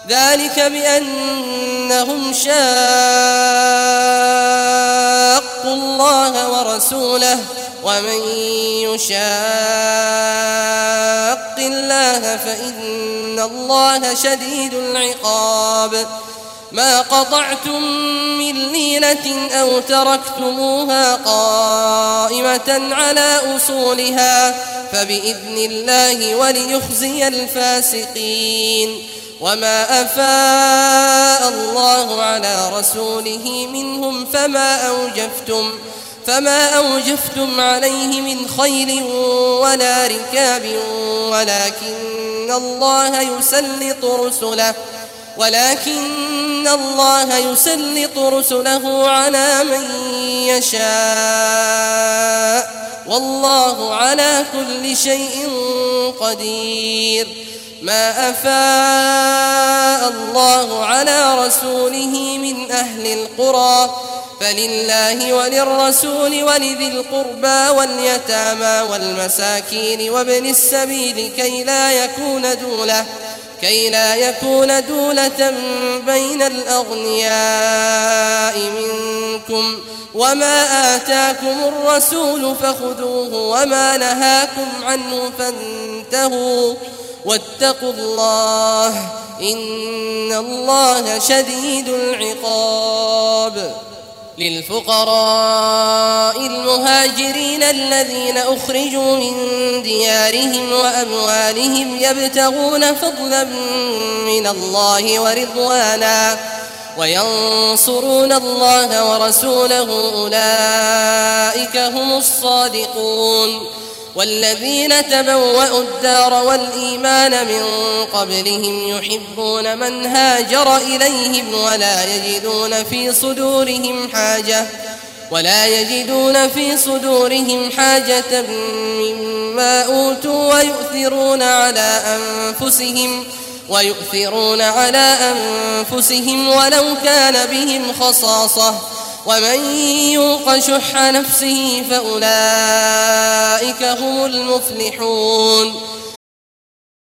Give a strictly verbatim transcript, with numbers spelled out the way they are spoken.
ذلك بأنهم شاقوا الله ورسوله ومن يشاق الله فإن الله شديد العقاب ما قطعتم من لينة أو تركتموها قائمة على أصولها فبإذن الله وليخزي الفاسقين وما أفاء الله على رسوله منهم فما أوجفتم فما أوجفتم عليه من خيل ولا ركاب ولكن الله يسلط رسله ولكن الله يسلط رسله على من يشاء والله على كل شيء قدير ما أفاء الله على رسوله من أهل القرى فلله وللرسول ولذي القربى واليتامى والمساكين وابن السبيل كي لا يكون دولة كي لا يكون دولة بين الأغنياء منكم وما آتاكم الرسول فخذوه وما نهاكم عنه فانتهوا واتقوا الله إن الله شديد العقاب للفقراء المهاجرين الذين أخرجوا من ديارهم وأموالهم يبتغون فضلا من الله ورضوانا وينصرون الله ورسوله أولئك هم الصادقون والذين تبوأوا الدار والإيمان من قبلهم يحبون من هاجر إليهم ولا يجدون في صدورهم حاجة ولا يجدون في صدورهم حاجة مما أوتوا ويؤثرون على أنفسهم ويؤثرون على أنفسهم ولو كان بهم خصاصة ومن يوق شح نفسه فأولئك هم المفلحون